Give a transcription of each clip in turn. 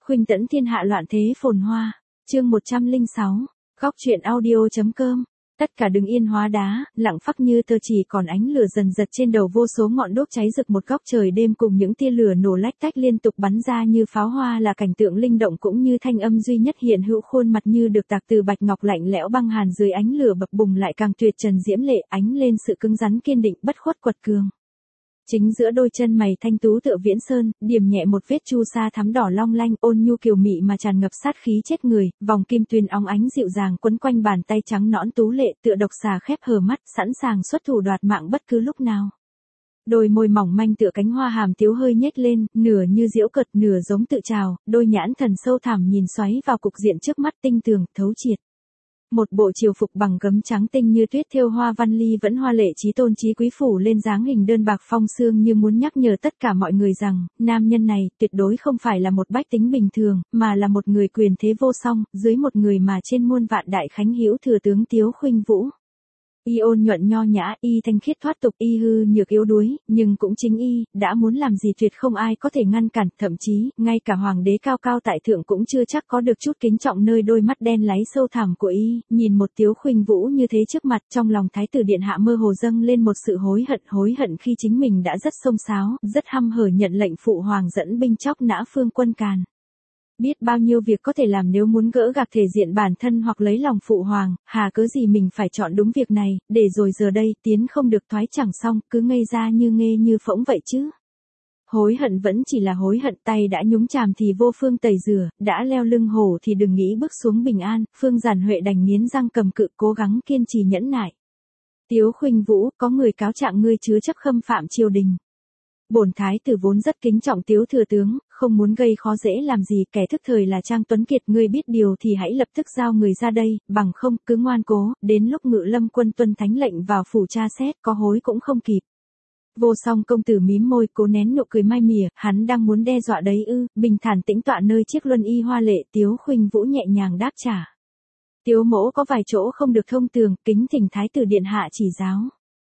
Khuynh tẫn thiên hạ loạn thế phồn hoa. Chương 106. Góc truyện audio.com. Tất cả đứng yên hóa đá, lặng phắc như tơ, chỉ còn ánh lửa dần dật trên đầu vô số ngọn đuốc cháy rực một góc trời đêm, cùng những tia lửa nổ lách tách liên tục bắn ra như pháo hoa, là cảnh tượng linh động cũng như thanh âm duy nhất hiện hữu. Khuôn mặt như được tạc từ bạch ngọc lạnh lẽo băng hàn, dưới ánh lửa bập bùng lại càng tuyệt trần diễm lệ, ánh lên sự cứng rắn kiên định bất khuất quật cường. Chính giữa đôi chân mày thanh tú tựa viễn sơn, điểm nhẹ một vết chu sa thắm đỏ long lanh, ôn nhu kiều mị mà tràn ngập sát khí chết người, vòng kim tuyền óng ánh dịu dàng quấn quanh bàn tay trắng nõn tú lệ, tựa độc xà khép hờ mắt, sẵn sàng xuất thủ đoạt mạng bất cứ lúc nào. Đôi môi mỏng manh tựa cánh hoa hàm tiếu hơi nhếch lên, nửa như giễu cợt nửa giống tự trào, đôi nhãn thần sâu thẳm nhìn xoáy vào cục diện trước mắt, tinh tường, thấu triệt. Một bộ triều phục bằng gấm trắng tinh như tuyết thêu hoa văn ly vẫn hoa lệ chí tôn chí quý, phủ lên dáng hình đơn bạc phong xương, như muốn nhắc nhở tất cả mọi người rằng, nam nhân này tuyệt đối không phải là một bách tính bình thường, mà là một người quyền thế vô song, dưới một người mà trên muôn vạn đại khánh hữu thừa tướng Tiếu Khuynh Vũ. Y ôn nhuận nho nhã, y thanh khiết thoát tục, y hư nhược yếu đuối, nhưng cũng chính y đã muốn làm gì tuyệt không ai có thể ngăn cản, thậm chí ngay cả hoàng đế cao cao tại thượng cũng chưa chắc có được chút kính trọng nơi đôi mắt đen láy sâu thẳm của y. Nhìn một Tiếu Khuynh Vũ như thế trước mặt, trong lòng thái tử điện hạ mơ hồ dâng lên một sự hối hận khi chính mình đã rất xông xáo, rất hăm hở nhận lệnh phụ hoàng dẫn binh chóc nã Phương Quân Càn. Biết bao nhiêu việc có thể làm nếu muốn gỡ gạc thể diện bản thân hoặc lấy lòng phụ hoàng, hà cớ gì mình phải chọn đúng việc này, để rồi giờ đây tiến không được thoái chẳng xong, cứ ngây ra như nghê như phỗng vậy chứ. Hối hận vẫn chỉ là hối hận, tay đã nhúng chàm thì vô phương tẩy rửa, đã leo lưng hổ thì đừng nghĩ bước xuống bình an. Phương Giản Huệ đành nghiến răng cầm cự, cố gắng kiên trì nhẫn nại. Tiếu Khuynh Vũ, có người cáo trạng ngươi chứa chấp khâm phạm triều đình. Bổn thái tử vốn rất kính trọng Tiếu thừa tướng, không muốn gây khó dễ làm gì, kẻ thức thời là Trang Tuấn Kiệt, ngươi biết điều thì hãy lập tức giao người ra đây, bằng không cứ ngoan cố, đến lúc Ngự Lâm quân tuân thánh lệnh vào phủ tra xét, có hối cũng không kịp. Vô Song công tử mím môi, cố nén nụ cười mai mỉa, hắn đang muốn đe dọa đấy ư? Bình thản tĩnh tọa nơi chiếc luân y hoa lệ, Tiếu Khuynh Vũ nhẹ nhàng đáp trả. Tiếu mỗ có vài chỗ không được thông tường, kính thỉnh thái tử điện hạ chỉ giáo.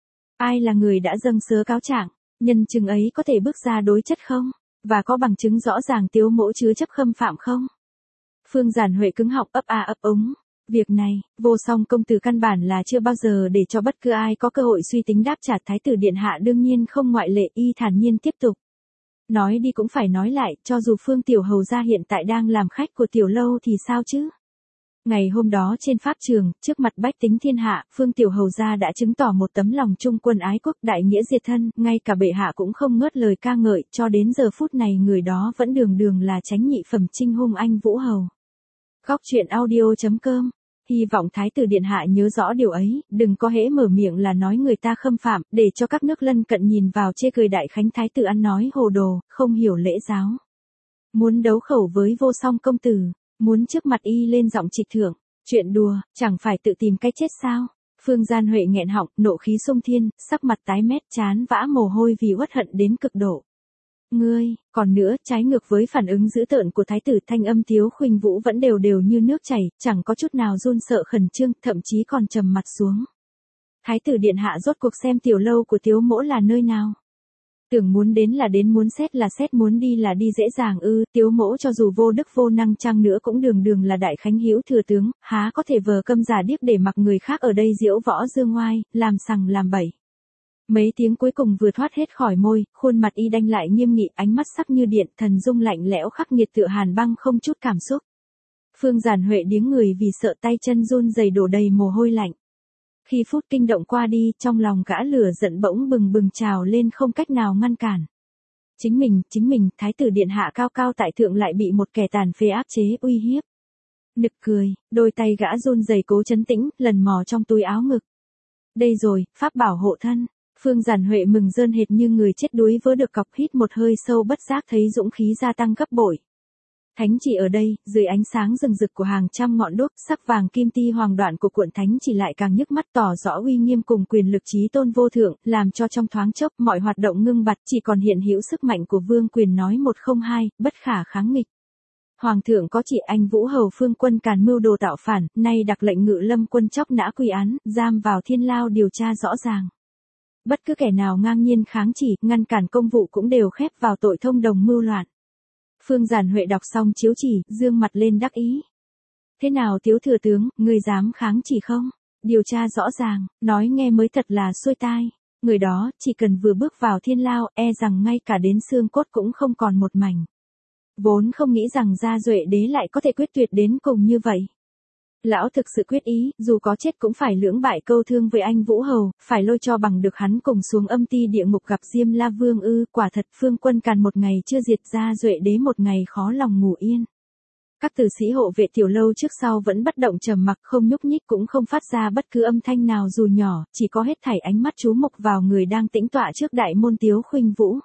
Ai là người đã dâng sớ cáo trạng? Nhân chứng ấy có thể bước ra đối chất không? Và có bằng chứng rõ ràng Tiếu mỗ chứa chấp khâm phạm không? Phương Giản Huệ cứng họng ấp a ấp úng. Việc này, Vô Song công tử căn bản là chưa bao giờ để cho bất cứ ai có cơ hội suy tính đáp trả, thái tử điện hạ đương nhiên không ngoại lệ. Y thản nhiên tiếp tục. Nói đi cũng phải nói lại, cho dù Phương tiểu hầu gia hiện tại đang làm khách của tiểu lâu thì sao chứ? Ngày hôm đó trên pháp trường, trước mặt bách tính thiên hạ, Phương tiểu hầu gia đã chứng tỏ một tấm lòng trung quân ái quốc, đại nghĩa diệt thân, ngay cả bệ hạ cũng không ngớt lời ca ngợi, cho đến giờ phút này người đó vẫn đường là chánh nhị phẩm Trinh Hung Anh Vũ Hầu. Góc truyện audio.com. Hy vọng thái tử điện hạ nhớ rõ điều ấy, đừng có hễ mở miệng là nói người ta khâm phạm, để cho các nước lân cận nhìn vào chê cười đại khánh thái tử ăn nói hồ đồ, không hiểu lễ giáo. Muốn đấu khẩu với Vô Song công tử, muốn trước mặt y lên giọng trịch thượng, chuyện đùa, chẳng phải tự tìm cái chết sao? Phương Giản Huệ nghẹn họng, nộ khí xung thiên, sắc mặt tái mét, trán vã mồ hôi vì uất hận đến cực độ. Ngươi, còn nữa, trái ngược với phản ứng dữ tợn của thái tử, thanh âm Tiếu Khuynh Vũ vẫn đều như nước chảy, chẳng có chút nào run sợ khẩn trương, thậm chí còn trầm mặt xuống. Thái tử điện hạ rốt cuộc xem tiểu lâu của Tiếu mỗ là nơi nào? Tưởng muốn đến là đến, muốn xét là xét, muốn đi là đi dễ dàng ư? Tiếu mỗ cho dù vô đức vô năng chăng nữa cũng đường là đại khánh hữu thừa tướng, há có thể vờ câm giả điếc để mặc người khác ở đây diễu võ dương ngoai, làm sằng làm bậy. Mấy tiếng cuối cùng vừa thoát hết khỏi môi, khuôn mặt y đanh lại nghiêm nghị, ánh mắt sắc như điện, thần dung lạnh lẽo khắc nghiệt tựa hàn băng không chút cảm xúc. Phương Giản Huệ điếng người vì sợ, tay chân run rẩy đổ đầy mồ hôi lạnh. Khi phút kinh động qua đi, trong lòng gã lửa giận bỗng bừng trào lên không cách nào ngăn cản. Chính mình, thái tử điện hạ cao cao tại thượng lại bị một kẻ tàn phế áp chế uy hiếp. Nực cười, đôi tay gã run rẩy cố trấn tĩnh, lần mò trong túi áo ngực. Đây rồi, pháp bảo hộ thân. Phương Giản Huệ mừng rơn hệt như người chết đuối vớ được cọc, hít một hơi sâu bất giác thấy dũng khí gia tăng gấp bội. Thánh chỉ ở đây, dưới ánh sáng rừng rực của hàng trăm ngọn đuốc, sắc vàng kim ti hoàng đoạn của cuộn thánh chỉ lại càng nhức mắt, tỏ rõ uy nghiêm cùng quyền lực chí tôn vô thượng, làm cho trong thoáng chốc mọi hoạt động ngưng bặt, chỉ còn hiện hữu sức mạnh của vương quyền nói một không hai, bất khả kháng nghịch. Hoàng thượng có chỉ anh Vũ Hầu Phương Quân Càn mưu đồ tạo phản, nay đặc lệnh Ngự Lâm quân chóc nã quy án, giam vào thiên lao điều tra rõ ràng. Bất cứ kẻ nào ngang nhiên kháng chỉ, ngăn cản công vụ cũng đều khép vào tội thông đồng mưu loạn. Phương Giản Huệ đọc xong chiếu chỉ, dương mặt lên đắc ý. Thế nào Tiếu thừa tướng, ngươi dám kháng chỉ không? Điều tra rõ ràng, nói nghe mới thật là xuôi tai. Người đó, chỉ cần vừa bước vào thiên lao, e rằng ngay cả đến xương cốt cũng không còn một mảnh. Vốn không nghĩ rằng Gia Duệ đế lại có thể quyết tuyệt đến cùng như vậy. Lão thực sự quyết ý, dù có chết cũng phải lưỡng bại câu thương với anh Vũ Hầu, phải lôi cho bằng được hắn cùng xuống âm ti địa ngục gặp Diêm La Vương ư. Quả thật Phương Quân Càn một ngày chưa diệt, Gia Duệ đế một ngày khó lòng ngủ yên. Các tử sĩ hộ vệ tiểu lâu trước sau vẫn bất động trầm mặc, không nhúc nhích, cũng không phát ra bất cứ âm thanh nào dù nhỏ, chỉ có hết thảy ánh mắt chú mục vào người đang tĩnh tọa trước đại môn Tiếu Khuynh Vũ.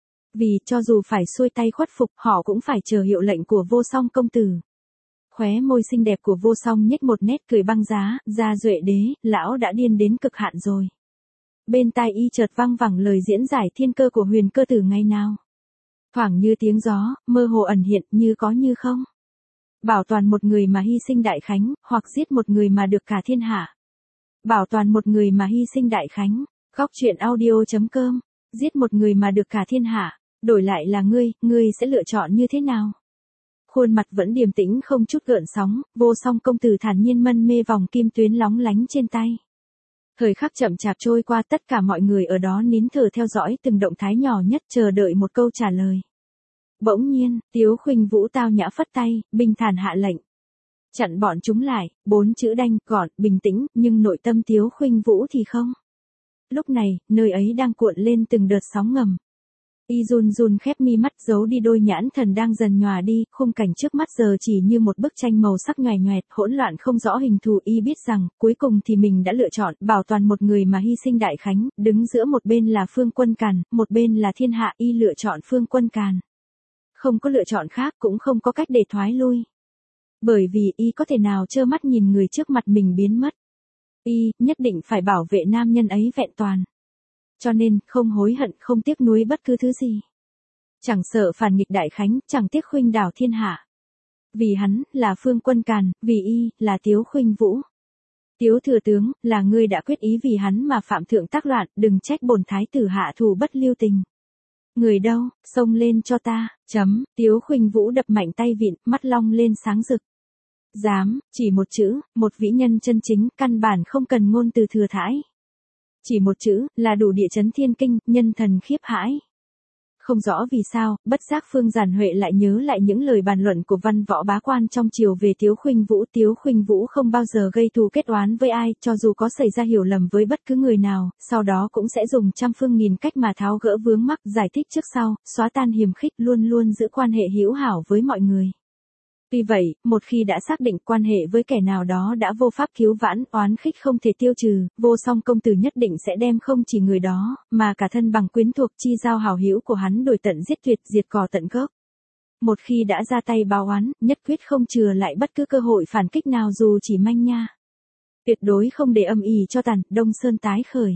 Vì cho dù phải xuôi tay khuất phục, họ cũng phải chờ hiệu lệnh của Vô Song công tử. Khóe môi xinh đẹp của Vô Song nhếch một nét cười băng giá, Gia Duệ đế, lão đã điên đến cực hạn rồi. Bên tai y chợt vang vẳng lời diễn giải thiên cơ của Huyền Cơ tử ngày nào. Thoảng như tiếng gió, mơ hồ ẩn hiện, như có như không. Bảo toàn một người mà hy sinh đại khánh, hoặc giết một người mà được cả thiên hạ. Bảo toàn một người mà hy sinh đại khánh, góc truyện audio.com, giết một người mà được cả thiên hạ, đổi lại là ngươi sẽ lựa chọn như thế nào? Khuôn mặt vẫn điềm tĩnh không chút gợn sóng, Vô Song công tử thản nhiên mân mê vòng kim tuyến lóng lánh trên tay. Thời khắc chậm chạp trôi qua, tất cả mọi người ở đó nín thở theo dõi từng động thái nhỏ nhất, chờ đợi một câu trả lời. Bỗng nhiên, Tiếu Khuynh Vũ tao nhã phất tay, bình thản hạ lệnh. Chặn bọn chúng lại, 4 chữ đanh, gọn, bình tĩnh, nhưng nội tâm Tiếu Khuynh Vũ thì không. Lúc này, nơi ấy đang cuộn lên từng đợt sóng ngầm. Y run run khép mi mắt, giấu đi đôi nhãn thần đang dần nhòa đi, khung cảnh trước mắt giờ chỉ như một bức tranh màu sắc nhoẻn nhoẹt, hỗn loạn không rõ hình thù. Y biết rằng, cuối cùng thì mình đã lựa chọn, bảo toàn một người mà hy sinh đại khánh, đứng giữa một bên là Phương Quân Càn, một bên là thiên hạ. Y lựa chọn Phương Quân Càn. Không có lựa chọn khác, cũng không có cách để thoái lui. Bởi vì y có thể nào trơ mắt nhìn người trước mặt mình biến mất. Y nhất định phải bảo vệ nam nhân ấy vẹn toàn. Cho nên, không hối hận, không tiếc nuối bất cứ thứ gì. Chẳng sợ phản nghịch đại khánh, chẳng tiếc khuynh đảo thiên hạ. Vì hắn, là Phương Quân Càn, vì y, là Tiếu Khuynh Vũ. Tiếu thừa tướng, là ngươi đã quyết ý vì hắn mà phạm thượng tác loạn, đừng trách bổn thái tử hạ thủ bất lưu tình. Người đâu, xông lên cho ta, Tiếu Khuynh Vũ đập mạnh tay vịn, mắt long lên sáng rực. Dám, chỉ một chữ, một vĩ nhân chân chính, căn bản không cần ngôn từ thừa thãi. Chỉ một chữ, là đủ địa chấn thiên kinh, nhân thần khiếp hãi. Không rõ vì sao, bất giác Phương Giản Huệ lại nhớ lại những lời bàn luận của văn võ bá quan trong triều về Tiếu Khuynh Vũ. Tiếu Khuynh Vũ không bao giờ gây thù kết oán với ai, cho dù có xảy ra hiểu lầm với bất cứ người nào, sau đó cũng sẽ dùng trăm phương nghìn cách mà tháo gỡ vướng mắc, giải thích trước sau, xóa tan hiềm khích, luôn luôn giữ quan hệ hữu hảo với mọi người. Tuy vậy, một khi đã xác định quan hệ với kẻ nào đó đã vô pháp cứu vãn, oán khích không thể tiêu trừ, Vô Song công tử nhất định sẽ đem không chỉ người đó, mà cả thân bằng quyến thuộc chi giao hảo hữu của hắn đổi tận giết tuyệt, diệt cỏ tận gốc. Một khi đã ra tay báo oán, nhất quyết không chừa lại bất cứ cơ hội phản kích nào dù chỉ manh nha. Tuyệt đối không để âm ỉ cho tàn, Đông Sơn tái khởi.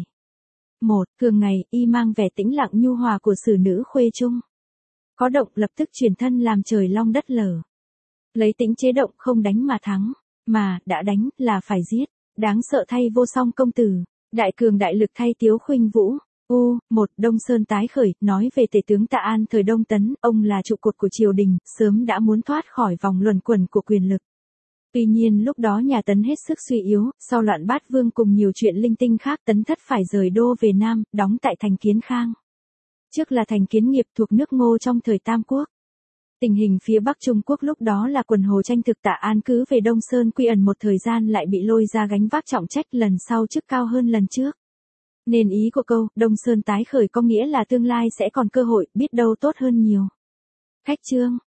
Thường ngày, y mang vẻ tĩnh lặng nhu hòa của sử nữ khuê trung. Có động lập tức chuyển thân làm trời long đất lở. Lấy tính chế động, không đánh mà thắng, mà, đã đánh, là phải giết. Đáng sợ thay Vô Song công tử, đại cường đại lực thay Tiếu Khuynh Vũ. Đông Sơn tái khởi, nói về tể tướng Tạ An thời Đông Tấn, ông là trụ cột của triều đình, sớm đã muốn thoát khỏi vòng luẩn quẩn của quyền lực. Tuy nhiên lúc đó nhà Tấn hết sức suy yếu, sau loạn Bát Vương cùng nhiều chuyện linh tinh khác, Tấn thất phải rời đô về Nam, đóng tại thành Kiến Khang. Trước là thành Kiến Nghiệp thuộc nước Ngô trong thời Tam Quốc. Tình hình phía Bắc Trung Quốc lúc đó là quần hồ tranh thực. Tạ An cứ về Đông Sơn quy ẩn một thời gian lại bị lôi ra gánh vác trọng trách, lần sau chức cao hơn lần trước. Nên ý của câu, Đông Sơn tái khởi có nghĩa là tương lai sẽ còn cơ hội, biết đâu tốt hơn nhiều. Khách chương.